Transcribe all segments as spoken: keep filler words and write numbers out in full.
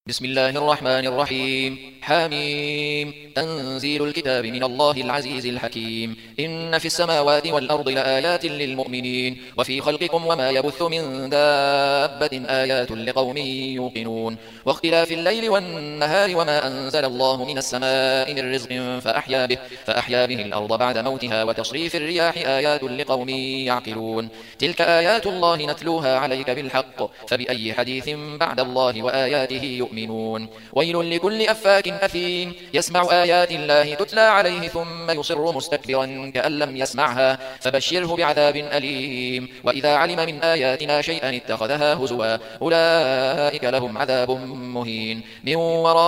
بسم الله الرحمن الرحيم حميم تنزيل الكتاب من الله العزيز الحكيم إن في السماوات والأرض لآيات للمؤمنين وفي خلقكم وما يبث من دابة آيات لقوم يوقنون واختلاف الليل والنهار وما أنزل الله من السماء من رزق فأحيا به, فأحيا به الأرض بعد موتها وتصريف الرياح آيات لقوم يعقلون تلك آيات الله نتلوها عليك بالحق فبأي حديث بعد الله وآياته يؤمنون ويل لكل أفاك أثيم يسمع آيات الله تتلى عليه ثم يصر مستكبرا كأن لم يسمعها فبشره بعذاب أليم وإذا علم من آياتنا شيئا اتخذها هزوا أولئك لهم عذاب مهين من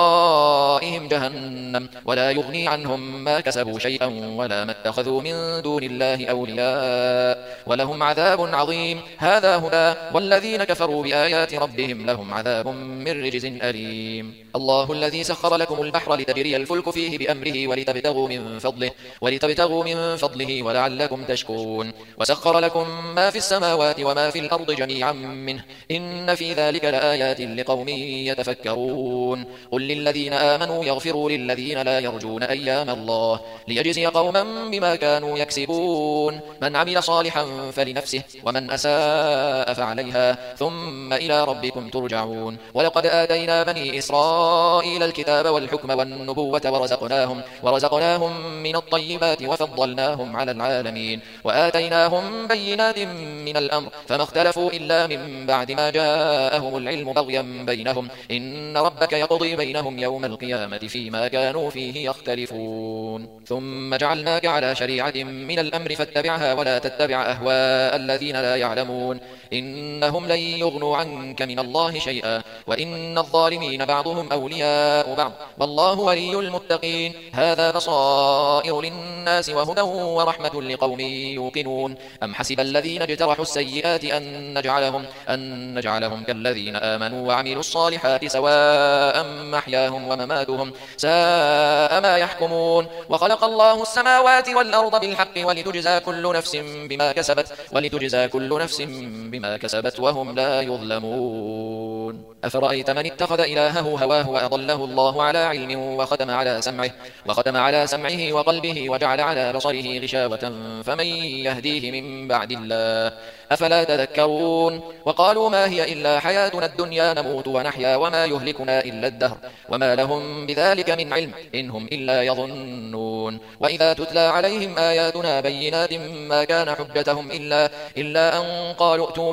ورائهم جهنم ولا يغني عنهم ما كسبوا شيئا ولا ما اتخذوا من دون الله أولياء ولهم عذاب عظيم هذا هدى والذين كفروا بآيات ربهم لهم عذاب من رجز أليم الله الذي سخر لكم البحر لتجري الفلك فيه بأمره ولتبتغوا من فضله ولتبتغوا من فضله ولعلكم تشكرون وسخر لكم ما في السماوات وما في الأرض جميعا منه إن في ذلك لآيات لقوم يتفكرون قل للذين آمنوا يغفروا للذين لا يرجون أيام الله ليجزي قوما بما كانوا يكسبون من عمل صالحا فلنفسه ومن أساء فعليها ثم إلى ربكم ترجعون ولقد آتينا بني إسرائيل الكتاب والحكم والنبوة ورزقناهم, ورزقناهم من الطيبات وفضلناهم على العالمين وآتيناهم بينات من الأمر فما اختلفوا إلا من بعد ما جاءهم العلم بغيا بينهم إن ربك يقضي بينهم يوم القيامة فيما كانوا فيه يختلفون ثم جعلناك على شريعة من الأمر فاتبعها ولا تتبع أهواء الذين لا يعلمون إنهم لن يغنوا عنك من الله شيئا وإن الظالمين بعضهم أولياء بعض والله ولي المتقين هذا بصائر للناس وهدى ورحمة لقوم يوقنون أم حسب الذين اجترحوا السيئات أن نجعلهم, أن نجعلهم كالذين آمنوا وعملوا الصالحات سواء محياهم ومماتهم ساء ما يحكمون وخلق الله السماوات والأرض بالحق ولتجزى كل نفس بما كسبت ولتجزى كل نفس بما كسبت وهم لا يظلمون أفرأيت من اتخذ إلهه هواه وأضله الله على علم وختم على سمعه, وختم على سمعه وقلبه وجعل على بصره غشاوة فمن يهديه من بعد الله أفلا تذكرون وقالوا ما هي إلا حياتنا الدنيا نموت ونحيا وما يهلكنا إلا الدهر وما لهم بذلك من علم إن هم إلا يظنون وإذا تتلى عليهم آياتنا بينات ما كان حجتهم إلا, إلا أن قالوا ائتوا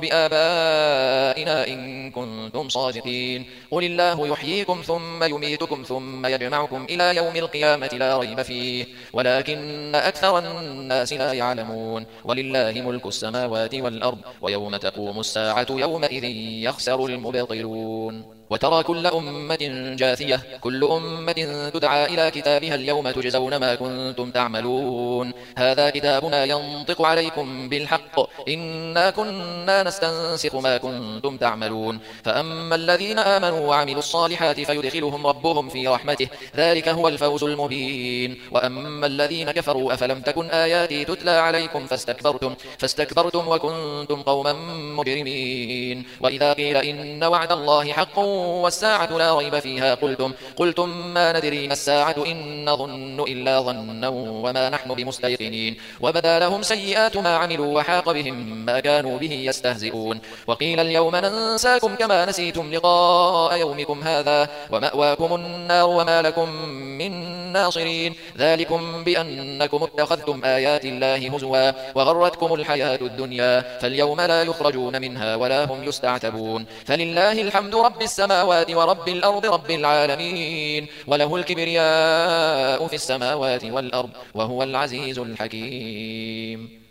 بآبائنا إن كنتم صادقين قل الله يحييكم ثم يميتكم ثم يجمعكم إلى يوم القيامة لا ريب فيه ولكن أكثر الناس لا يعلمون ولله ملك السماوات والأرض ويوم تقوم الساعة يومئذ يخسر المبطلون وترى كل أمة جاثية كل أمة تدعى إلى كتابها اليوم تجزون ما كنتم تعملون هذا كتابنا ينطق عليكم بالحق إنا كنا نستنسخ ما كنتم تعملون فأما الذين آمنوا وعملوا الصالحات فيدخلهم ربهم في رحمته ذلك هو الفوز المبين وأما الذين كفروا أفلم تكن آياتي تتلى عليكم فاستكبرتم, فاستكبرتم وكنتم قوما مجرمين وإذا قيل إن وعد الله حق والساعة لا ريب فيها قلتم, قلتم ما ندري ما الساعة إن نظن إلا ظنا وما نحن بمستيقنين وبدا لهم سيئات ما عملوا وحاق بهم ما كانوا به يستهزئون وقيل اليوم ننساكم كما نسيتم لقاء يومكم هذا ومأواكم النار وما لكم من ناصرين ذلكم بأنكم اتخذتم آيات الله هزوا وغرتكم الحياة الدنيا فاليوم لا يخرجون منها ولا هم يستعتبون فلله الحمد رب السماوات ورب الأرض رب العالمين وله الكبرياء في السماوات والأرض وهو العزيز الحكيم.